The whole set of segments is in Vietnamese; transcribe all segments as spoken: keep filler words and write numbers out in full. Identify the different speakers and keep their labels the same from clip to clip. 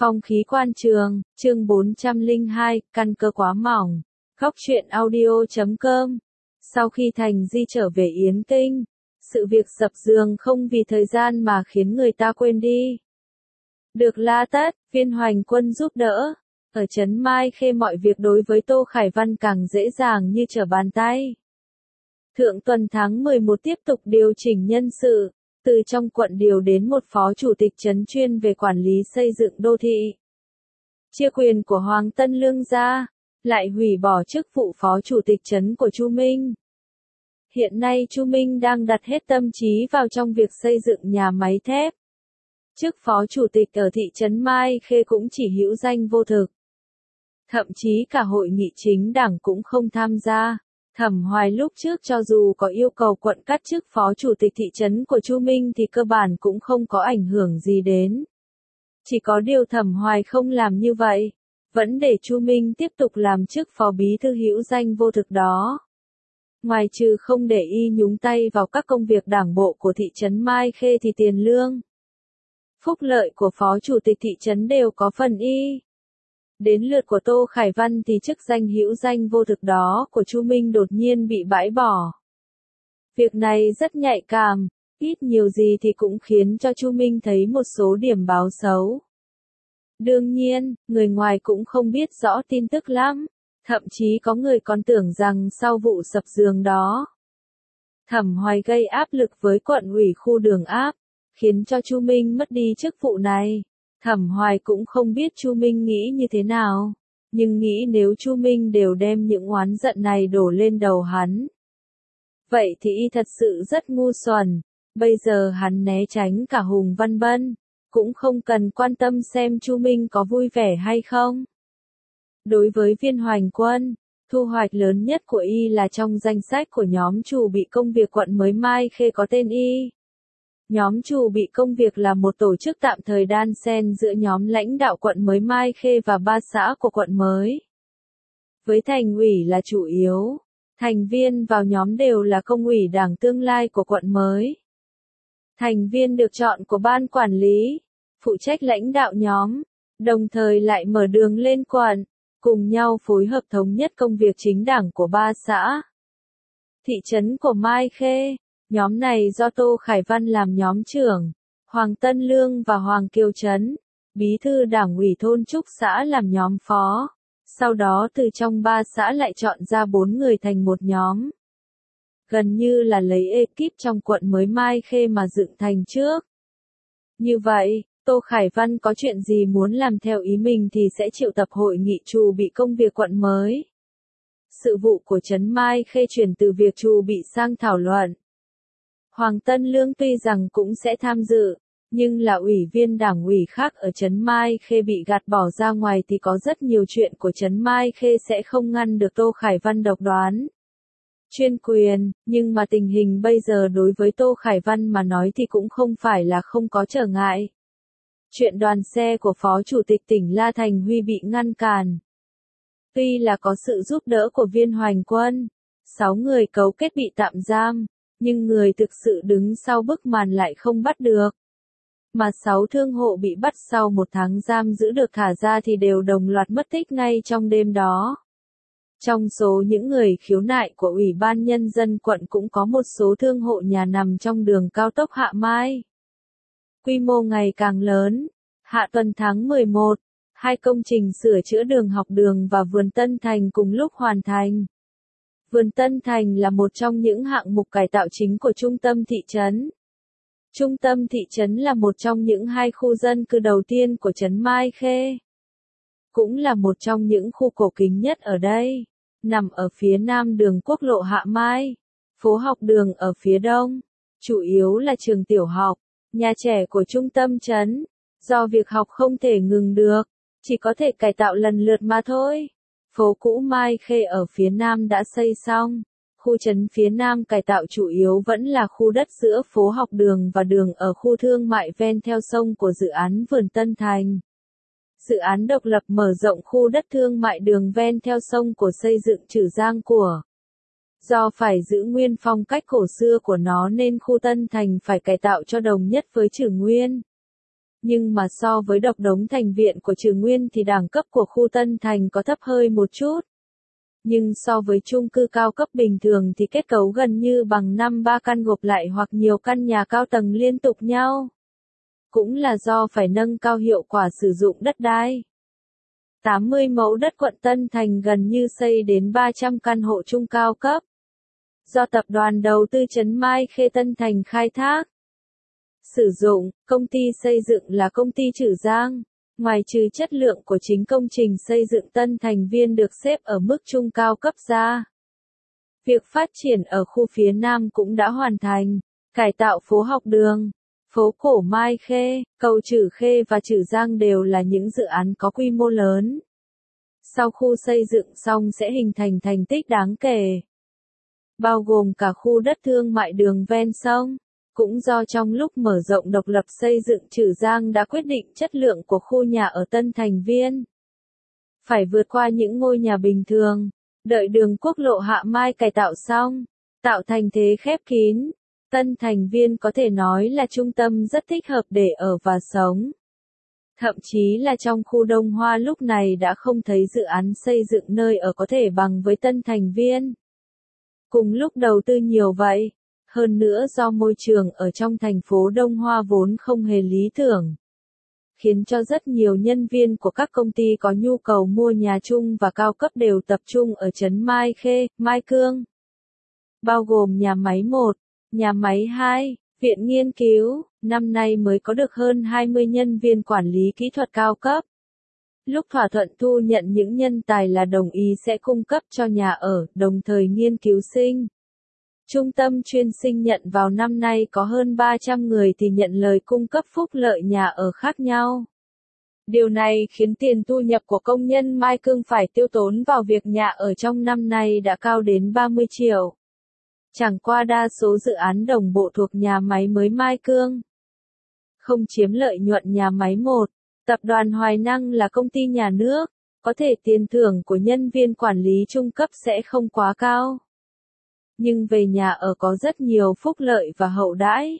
Speaker 1: Phong khí quan trường, chương bốn trăm lẻ hai, căn cơ quá mỏng. Góc truyện audio chấm com. Sau khi Thành Di trở về Yến Kinh, sự việc sập giường không vì thời gian mà khiến người ta quên đi. Được La Tất, Viên Hoành Quân giúp đỡ, ở trấn Mai Khê mọi việc đối với Tô Khải Văn càng dễ dàng như trở bàn tay. Thượng tuần tháng mười một tiếp tục điều chỉnh nhân sự, từ trong quận điều đến một phó chủ tịch trấn chuyên về quản lý xây dựng đô thị. Chia quyền của Hoàng Tân Lương ra, lại hủy bỏ chức vụ phó chủ tịch trấn của Chu Minh. Hiện nay Chu Minh đang đặt hết tâm trí vào trong việc xây dựng nhà máy thép. Chức phó chủ tịch ở thị trấn Mai Khê cũng chỉ hữu danh vô thực. Thậm chí cả hội nghị chính đảng cũng không tham gia. Thẩm Hoài lúc trước cho dù có yêu cầu quận cắt chức phó chủ tịch thị trấn của Chu Minh thì cơ bản cũng không có ảnh hưởng gì đến. Chỉ có điều Thẩm Hoài không làm như vậy, vẫn để Chu Minh tiếp tục làm chức phó bí thư hữu danh vô thực đó. Ngoài trừ không để y nhúng tay vào các công việc đảng bộ của thị trấn Mai Khê thì tiền lương, phúc lợi của phó chủ tịch thị trấn đều có phần y. Đến lượt của Tô Khải Văn thì chức danh hữu danh vô thực đó của Chu Minh đột nhiên bị bãi bỏ. Việc này rất nhạy cảm, ít nhiều gì thì cũng khiến cho Chu Minh thấy một số điểm báo xấu. Đương nhiên, người ngoài cũng không biết rõ tin tức lắm, thậm chí có người còn tưởng rằng sau vụ sập giường đó, Thẩm Hoài gây áp lực với quận ủy khu Đường Áp, khiến cho Chu Minh mất đi chức vụ này. Thẩm Hoài cũng không biết Chu Minh nghĩ như thế nào, nhưng nghĩ nếu Chu Minh đều đem những oán giận này đổ lên đầu hắn, vậy thì y thật sự rất ngu xuẩn. Bây giờ hắn né tránh cả Hùng Văn Bân, cũng không cần quan tâm xem Chu Minh có vui vẻ hay không. Đối với Viên Hoành Quân, thu hoạch lớn nhất của y là trong danh sách của nhóm chủ bị công việc quận mới Mai Khê có tên y. Nhóm chủ bị công việc là một tổ chức tạm thời đan xen giữa nhóm lãnh đạo quận mới Mai Khê và ba xã của quận mới. Với thành ủy là chủ yếu, thành viên vào nhóm đều là công ủy đảng tương lai của quận mới. Thành viên được chọn của ban quản lý, phụ trách lãnh đạo nhóm, đồng thời lại mở đường lên quận, cùng nhau phối hợp thống nhất công việc chính đảng của ba xã. Thị trấn của Mai Khê, nhóm này do Tô Khải Văn làm nhóm trưởng, Hoàng Tân Lương và Hoàng Kiều Trấn, bí thư đảng ủy thôn Trúc xã làm nhóm phó. Sau đó từ trong ba xã lại chọn ra bốn người thành một nhóm. Gần như là lấy ekip trong quận mới Mai Khê mà dựng thành trước. Như vậy, Tô Khải Văn có chuyện gì muốn làm theo ý mình thì sẽ triệu tập hội nghị chủ bị công việc quận mới. Sự vụ của trấn Mai Khê chuyển từ việc chủ bị sang thảo luận. Hoàng Tân Lương tuy rằng cũng sẽ tham dự, nhưng là ủy viên đảng ủy khác ở trấn Mai Khê bị gạt bỏ ra ngoài thì có rất nhiều chuyện của trấn Mai Khê sẽ không ngăn được Tô Khải Văn độc đoán. Chuyên quyền, nhưng mà tình hình bây giờ đối với Tô Khải Văn mà nói thì cũng không phải là không có trở ngại. Chuyện đoàn xe của Phó Chủ tịch tỉnh La Thành Huy bị ngăn cản. Tuy là có sự giúp đỡ của Viên Hoành Quân, sáu người cấu kết bị tạm giam, nhưng người thực sự đứng sau bức màn lại không bắt được. Mà sáu thương hộ bị bắt sau một tháng giam giữ được thả ra thì đều đồng loạt mất tích ngay trong đêm đó. Trong số những người khiếu nại của Ủy ban Nhân dân quận cũng có một số thương hộ nhà nằm trong đường cao tốc Hạ Mai. Quy mô ngày càng lớn. Hạ tuần tháng mười một, hai công trình sửa chữa đường học đường và vườn Tân Thành cùng lúc hoàn thành. Vườn Tân Thành là một trong những hạng mục cải tạo chính của trung tâm thị trấn. Trung tâm thị trấn là một trong những hai khu dân cư đầu tiên của trấn Mai Khê. Cũng là một trong những khu cổ kính nhất ở đây, nằm ở phía nam đường quốc lộ Hạ Mai, phố học đường ở phía đông, chủ yếu là trường tiểu học, nhà trẻ của trung tâm trấn. Do việc học không thể ngừng được, chỉ có thể cải tạo lần lượt mà thôi. Phố cũ Mai Khê ở phía nam đã xây xong. Khu trấn phía nam cải tạo chủ yếu vẫn là khu đất giữa phố học đường và đường ở khu thương mại ven theo sông của dự án vườn Tân Thành. Dự án độc lập mở rộng khu đất thương mại đường ven theo sông của xây dựng Trử Giang của. Do phải giữ nguyên phong cách cổ xưa của nó nên khu Tân Thành phải cải tạo cho đồng nhất với Trử Nguyên. Nhưng mà so với độc đống thành viện của Trừ Nguyên thì đẳng cấp của khu Tân Thành có thấp hơi một chút. Nhưng so với chung cư cao cấp bình thường thì kết cấu gần như bằng năm ba căn gộp lại hoặc nhiều căn nhà cao tầng liên tục nhau. Cũng là do phải nâng cao hiệu quả sử dụng đất đai. tám mươi mẫu đất quận Tân Thành gần như xây đến ba trăm căn hộ chung cao cấp. Do tập đoàn đầu tư Trấn Mai Khê Tân Thành khai thác. Sử dụng, công ty xây dựng là công ty Trừ Giang. Ngoài trừ chất lượng của chính công trình xây dựng Tân Thành Viên được xếp ở mức trung cao cấp ra. Việc phát triển ở khu phía Nam cũng đã hoàn thành. Cải tạo phố học đường, phố cổ Mai Khê, cầu Trừ Khê và Trừ Giang đều là những dự án có quy mô lớn. Sau khu xây dựng xong sẽ hình thành thành tích đáng kể. Bao gồm cả khu đất thương mại đường ven sông. Cũng do trong lúc mở rộng độc lập xây dựng Trừ Giang đã quyết định chất lượng của khu nhà ở Tân Thành Viên. Phải vượt qua những ngôi nhà bình thường, đợi đường quốc lộ Hạ Mai cải tạo xong, tạo thành thế khép kín. Tân Thành Viên có thể nói là trung tâm rất thích hợp để ở và sống. Thậm chí là trong khu Đông Hoa lúc này đã không thấy dự án xây dựng nơi ở có thể bằng với Tân Thành Viên. Cùng lúc đầu tư nhiều vậy. Hơn nữa do môi trường ở trong thành phố Đông Hoa vốn không hề lý tưởng, khiến cho rất nhiều nhân viên của các công ty có nhu cầu mua nhà chung và cao cấp đều tập trung ở trấn Mai Khê, Mai Cương. Bao gồm nhà máy một, nhà máy hai, viện nghiên cứu, năm nay mới có được hơn hai mươi nhân viên quản lý kỹ thuật cao cấp. Lúc thỏa thuận thu nhận những nhân tài là đồng ý sẽ cung cấp cho nhà ở, đồng thời nghiên cứu sinh. Trung tâm chuyên sinh nhận vào năm nay có hơn ba trăm người thì nhận lời cung cấp phúc lợi nhà ở khác nhau. Điều này khiến tiền thu nhập của công nhân Mai Cương phải tiêu tốn vào việc nhà ở trong năm nay đã cao đến ba mươi triệu. Chẳng qua đa số dự án đồng bộ thuộc nhà máy mới Mai Cương không chiếm lợi nhuận nhà máy một. Tập đoàn Hoài Năng là công ty nhà nước, có thể tiền thưởng của nhân viên quản lý trung cấp sẽ không quá cao. Nhưng về nhà ở có rất nhiều phúc lợi và hậu đãi.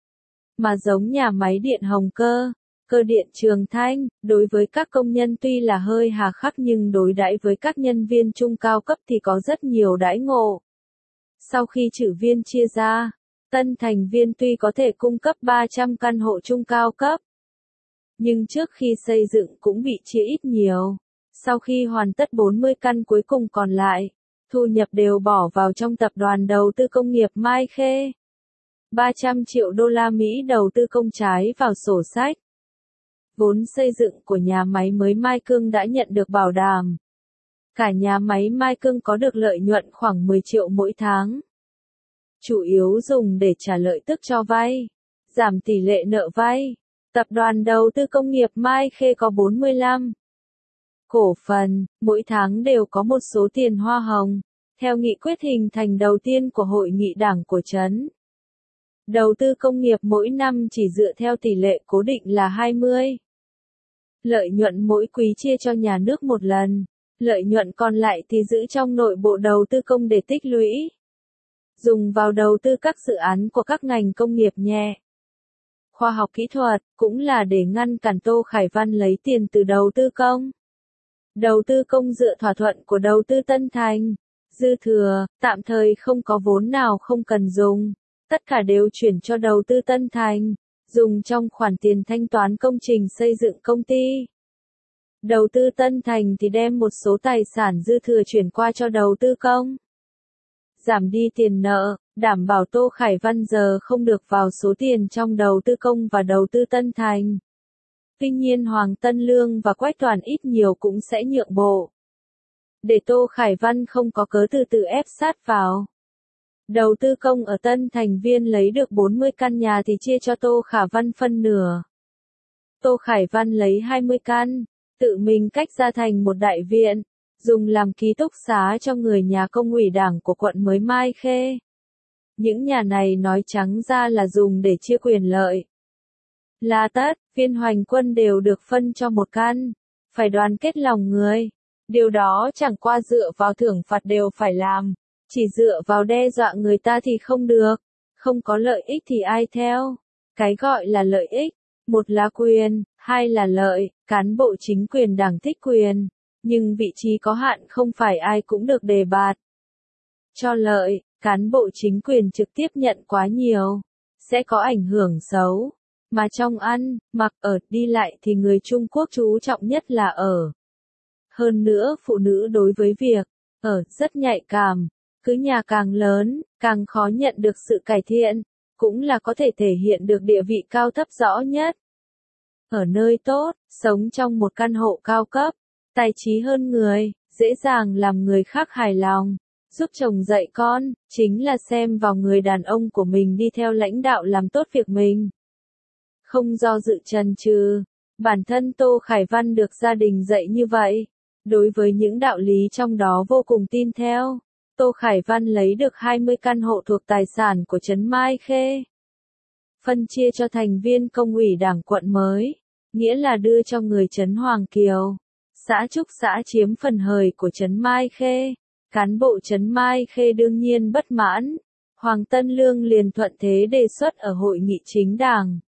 Speaker 1: Mà giống nhà máy điện Hồng Cơ, cơ điện Trường Thanh, đối với các công nhân tuy là hơi hà khắc nhưng đối đãi với các nhân viên trung cao cấp thì có rất nhiều đãi ngộ. Sau khi Trừ Viên chia ra, Tân Thành Viên tuy có thể cung cấp ba trăm căn hộ trung cao cấp, nhưng trước khi xây dựng cũng bị chia ít nhiều. Sau khi hoàn tất bốn mươi căn cuối cùng còn lại, thu nhập đều bỏ vào trong tập đoàn đầu tư công nghiệp Mai Khê. ba trăm triệu đô la Mỹ đầu tư công trái vào sổ sách. Vốn xây dựng của nhà máy mới Mai Cương đã nhận được bảo đảm. Cả nhà máy Mai Cương có được lợi nhuận khoảng mười triệu mỗi tháng. Chủ yếu dùng để trả lợi tức cho vay, giảm tỷ lệ nợ vay. Tập đoàn đầu tư công nghiệp Mai Khê có bốn mươi lăm cổ phần, mỗi tháng đều có một số tiền hoa hồng, theo nghị quyết hình thành đầu tiên của Hội nghị Đảng của Trấn. Đầu tư công nghiệp mỗi năm chỉ dựa theo tỷ lệ cố định là hai mươi. Lợi nhuận mỗi quý chia cho nhà nước một lần, lợi nhuận còn lại thì giữ trong nội bộ đầu tư công để tích lũy. Dùng vào đầu tư các dự án của các ngành công nghiệp nhẹ. Khoa học kỹ thuật, cũng là để ngăn cản Tô Khải Văn lấy tiền từ đầu tư công. Đầu tư công dựa thỏa thuận của đầu tư Tân Thành. Dư thừa, tạm thời không có vốn nào không cần dùng. Tất cả đều chuyển cho đầu tư Tân Thành, dùng trong khoản tiền thanh toán công trình xây dựng công ty. Đầu tư Tân Thành thì đem một số tài sản dư thừa chuyển qua cho đầu tư công. Giảm đi tiền nợ, đảm bảo Tô Khải Văn giờ không được vào số tiền trong đầu tư công và đầu tư Tân Thành. Tuy nhiên Hoàng Tân Lương và Quách Toàn ít nhiều cũng sẽ nhượng bộ. Để Tô Khải Văn không có cớ từ từ ép sát vào. Đầu tư công ở Tân Thành Viên lấy được bốn mươi căn nhà thì chia cho Tô Khải Văn phân nửa. Tô Khải Văn lấy hai mươi căn, tự mình cách ra thành một đại viện, dùng làm ký túc xá cho người nhà công ủy đảng của quận mới Mai Khê. Những nhà này nói trắng ra là dùng để chia quyền lợi. Là tất, viên Hoành Quân đều được phân cho một căn, phải đoàn kết lòng người. Điều đó chẳng qua dựa vào thưởng phạt đều phải làm, chỉ dựa vào đe dọa người ta thì không được, không có lợi ích thì ai theo. Cái gọi là lợi ích, Một là quyền, hai là lợi, cán bộ chính quyền đảng thích quyền, nhưng vị trí có hạn không phải ai cũng được đề bạt. Cho lợi, cán bộ chính quyền trực tiếp nhận quá nhiều, sẽ có ảnh hưởng xấu. Mà trong ăn, mặc, ở, đi lại thì người Trung Quốc chú trọng nhất là ở. Hơn nữa phụ nữ đối với việc ở rất nhạy cảm, cứ nhà càng lớn, càng khó nhận được sự cải thiện, cũng là có thể thể hiện được địa vị cao thấp rõ nhất. Ở nơi tốt, sống trong một căn hộ cao cấp, tài trí hơn người, dễ dàng làm người khác hài lòng, giúp chồng dạy con, chính là xem vào người đàn ông của mình đi theo lãnh đạo làm tốt việc mình. Không do dự chần chừ, bản thân Tô Khải Văn được gia đình dạy như vậy, đối với những đạo lý trong đó vô cùng tin theo. Tô Khải Văn lấy được hai mươi căn hộ thuộc tài sản của trấn Mai Khê, phân chia cho thành viên công ủy đảng quận mới, nghĩa là đưa cho người trấn Hoàng Kiều. Xã Trúc xã chiếm phần hời của trấn Mai Khê, cán bộ trấn Mai Khê đương nhiên bất mãn, Hoàng Tân Lương liền thuận thế đề xuất ở hội nghị chính đảng,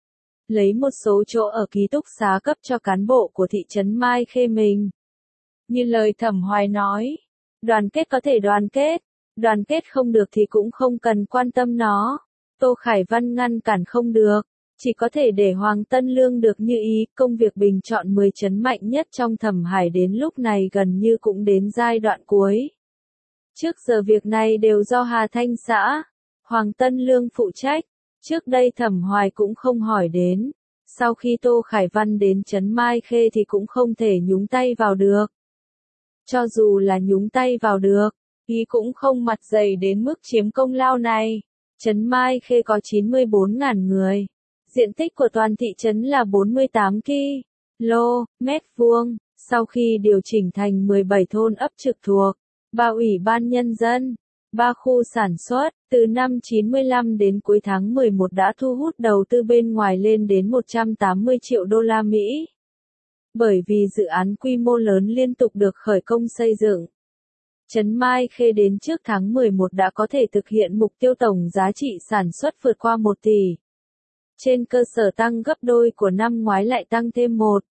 Speaker 1: lấy một số chỗ ở ký túc xá cấp cho cán bộ của thị trấn Mai Khê mình. Như lời Thẩm Hoài nói, đoàn kết có thể đoàn kết, đoàn kết không được thì cũng không cần quan tâm nó. Tô Khải Văn ngăn cản không được, chỉ có thể để Hoàng Tân Lương được như ý. Công việc bình chọn mười trấn mạnh nhất trong Thẩm Hải đến lúc này gần như cũng đến giai đoạn cuối. Trước giờ việc này đều do Hà Thanh xã, Hoàng Tân Lương phụ trách. Trước đây Thẩm Hoài cũng không hỏi đến, sau khi Tô Khải Văn đến trấn Mai Khê thì cũng không thể nhúng tay vào được. Cho dù là nhúng tay vào được, ý cũng không mặt dày đến mức chiếm công lao này. Trấn Mai Khê có chín mươi bốn nghìn người, diện tích của toàn thị trấn là bốn mươi tám ki lô mét vuông, sau khi điều chỉnh thành mười bảy thôn ấp trực thuộc, ba ủy ban nhân dân, ba khu sản xuất, từ năm chín mươi lăm đến cuối tháng mười một đã thu hút đầu tư bên ngoài lên đến một trăm tám mươi triệu đô la Mỹ. Bởi vì dự án quy mô lớn liên tục được khởi công xây dựng, trấn Mai Khê đến trước tháng mười một đã có thể thực hiện mục tiêu tổng giá trị sản xuất vượt qua một tỷ. Trên cơ sở tăng gấp đôi của năm ngoái lại tăng thêm một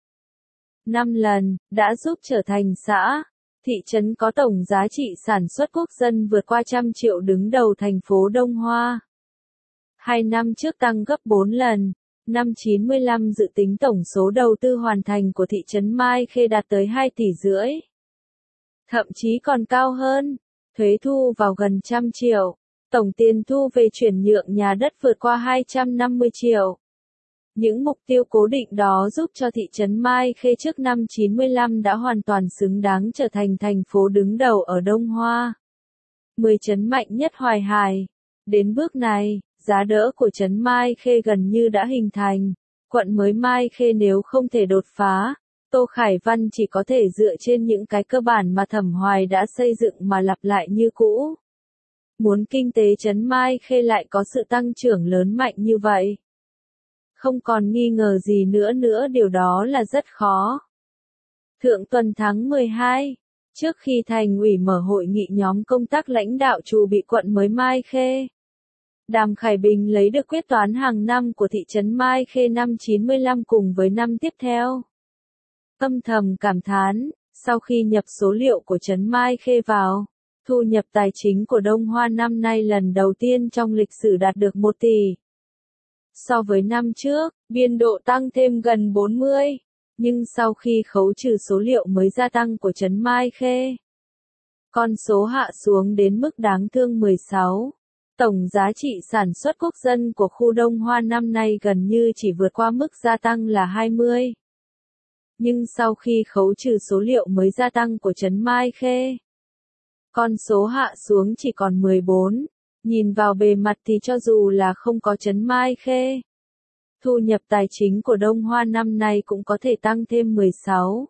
Speaker 1: năm lần, đã giúp trở thành xã, thị trấn có tổng giá trị sản xuất quốc dân vượt qua trăm triệu đứng đầu thành phố Đông Hoa. Hai năm trước tăng gấp bốn lần. Năm chín mươi lăm dự tính tổng số đầu tư hoàn thành của thị trấn Mai Khê đạt tới hai tỷ rưỡi. Thậm chí còn cao hơn, thuế thu vào gần trăm triệu, tổng tiền thu về chuyển nhượng nhà đất vượt qua hai trăm năm mươi triệu. Những mục tiêu cố định đó giúp cho thị trấn Mai Khê trước năm chín mươi lăm đã hoàn toàn xứng đáng trở thành thành phố đứng đầu ở Đông Hoa. mười trấn mạnh nhất Hoài Hải. Đến bước này, giá đỡ của trấn Mai Khê gần như đã hình thành. Quận mới Mai Khê nếu không thể đột phá, Tô Khải Văn chỉ có thể dựa trên những cái cơ bản mà Thẩm Hoài đã xây dựng mà lặp lại như cũ. Muốn kinh tế trấn Mai Khê lại có sự tăng trưởng lớn mạnh như vậy, không còn nghi ngờ gì nữa nữa điều đó là rất khó. Thượng tuần tháng mười hai, trước khi thành ủy mở hội nghị nhóm công tác lãnh đạo chủ bị quận mới Mai Khê, Đàm Khải Bình lấy được quyết toán hàng năm của thị trấn Mai Khê năm chín mươi lăm cùng với năm tiếp theo. Âm thầm cảm thán, sau khi nhập số liệu của trấn Mai Khê vào, thu nhập tài chính của Đông Hoa năm nay lần đầu tiên trong lịch sử đạt được một tỷ. So với năm trước, biên độ tăng thêm gần bốn mươi, nhưng sau khi khấu trừ số liệu mới gia tăng của trấn Mai Khê, con số hạ xuống đến mức đáng thương mười sáu. Tổng giá trị sản xuất quốc dân của khu Đông Hoa năm nay gần như chỉ vượt qua mức gia tăng là hai mươi. Nhưng sau khi khấu trừ số liệu mới gia tăng của trấn Mai Khê, con số hạ xuống chỉ còn mười bốn. Nhìn vào bề mặt thì cho dù là không có trấn Mai Khê, thu nhập tài chính của Đông Hoa năm nay cũng có thể tăng thêm mười sáu.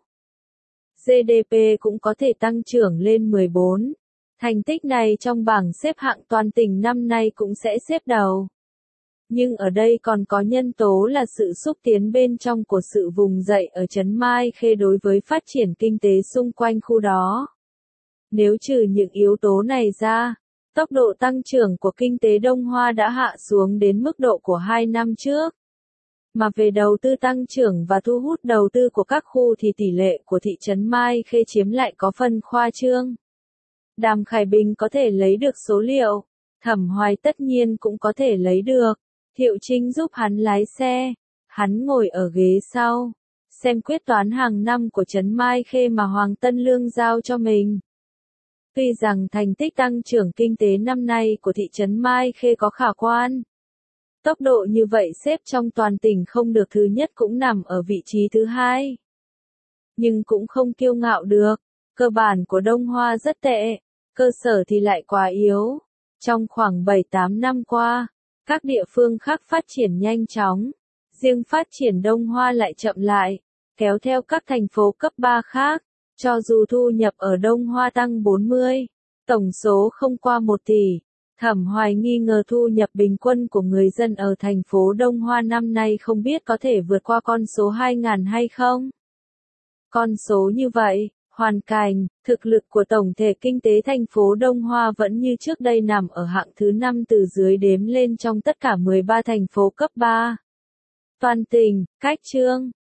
Speaker 1: giê đê pê cũng có thể tăng trưởng lên mười bốn. Thành tích này trong bảng xếp hạng toàn tỉnh năm nay cũng sẽ xếp đầu. Nhưng ở đây còn có nhân tố là sự xúc tiến bên trong của sự vùng dậy ở trấn Mai Khê đối với phát triển kinh tế xung quanh khu đó. Nếu trừ những yếu tố này ra, tốc độ tăng trưởng của kinh tế Đông Hoa đã hạ xuống đến mức độ của hai năm trước. Mà về đầu tư tăng trưởng và thu hút đầu tư của các khu thì tỷ lệ của thị trấn Mai Khê chiếm lại có phần khoa trương. Đàm Khải Bình có thể lấy được số liệu, Thẩm Hoài tất nhiên cũng có thể lấy được. Thiệu Trinh giúp hắn lái xe, hắn ngồi ở ghế sau, xem quyết toán hàng năm của trấn Mai Khê mà Hoàng Tân Lương giao cho mình. Tuy rằng thành tích tăng trưởng kinh tế năm nay của thị trấn Mai Khê có khả quan. Tốc độ như vậy xếp trong toàn tỉnh không được thứ nhất cũng nằm ở vị trí thứ hai. Nhưng cũng không kiêu ngạo được, cơ bản của Đông Hoa rất tệ, cơ sở thì lại quá yếu. Trong khoảng bảy tám năm qua, các địa phương khác phát triển nhanh chóng, riêng phát triển Đông Hoa lại chậm lại, kéo theo các thành phố cấp ba khác. Cho dù thu nhập ở Đông Hoa tăng bốn mươi, tổng số không qua một tỷ, Thẩm Hoài nghi ngờ thu nhập bình quân của người dân ở thành phố Đông Hoa năm nay không biết có thể vượt qua con số hai nghìn hay không. Con số như vậy, hoàn cảnh, thực lực của tổng thể kinh tế thành phố Đông Hoa vẫn như trước đây nằm ở hạng thứ năm từ dưới đếm lên trong tất cả mười ba thành phố cấp ba. Toàn tỉnh, cách chương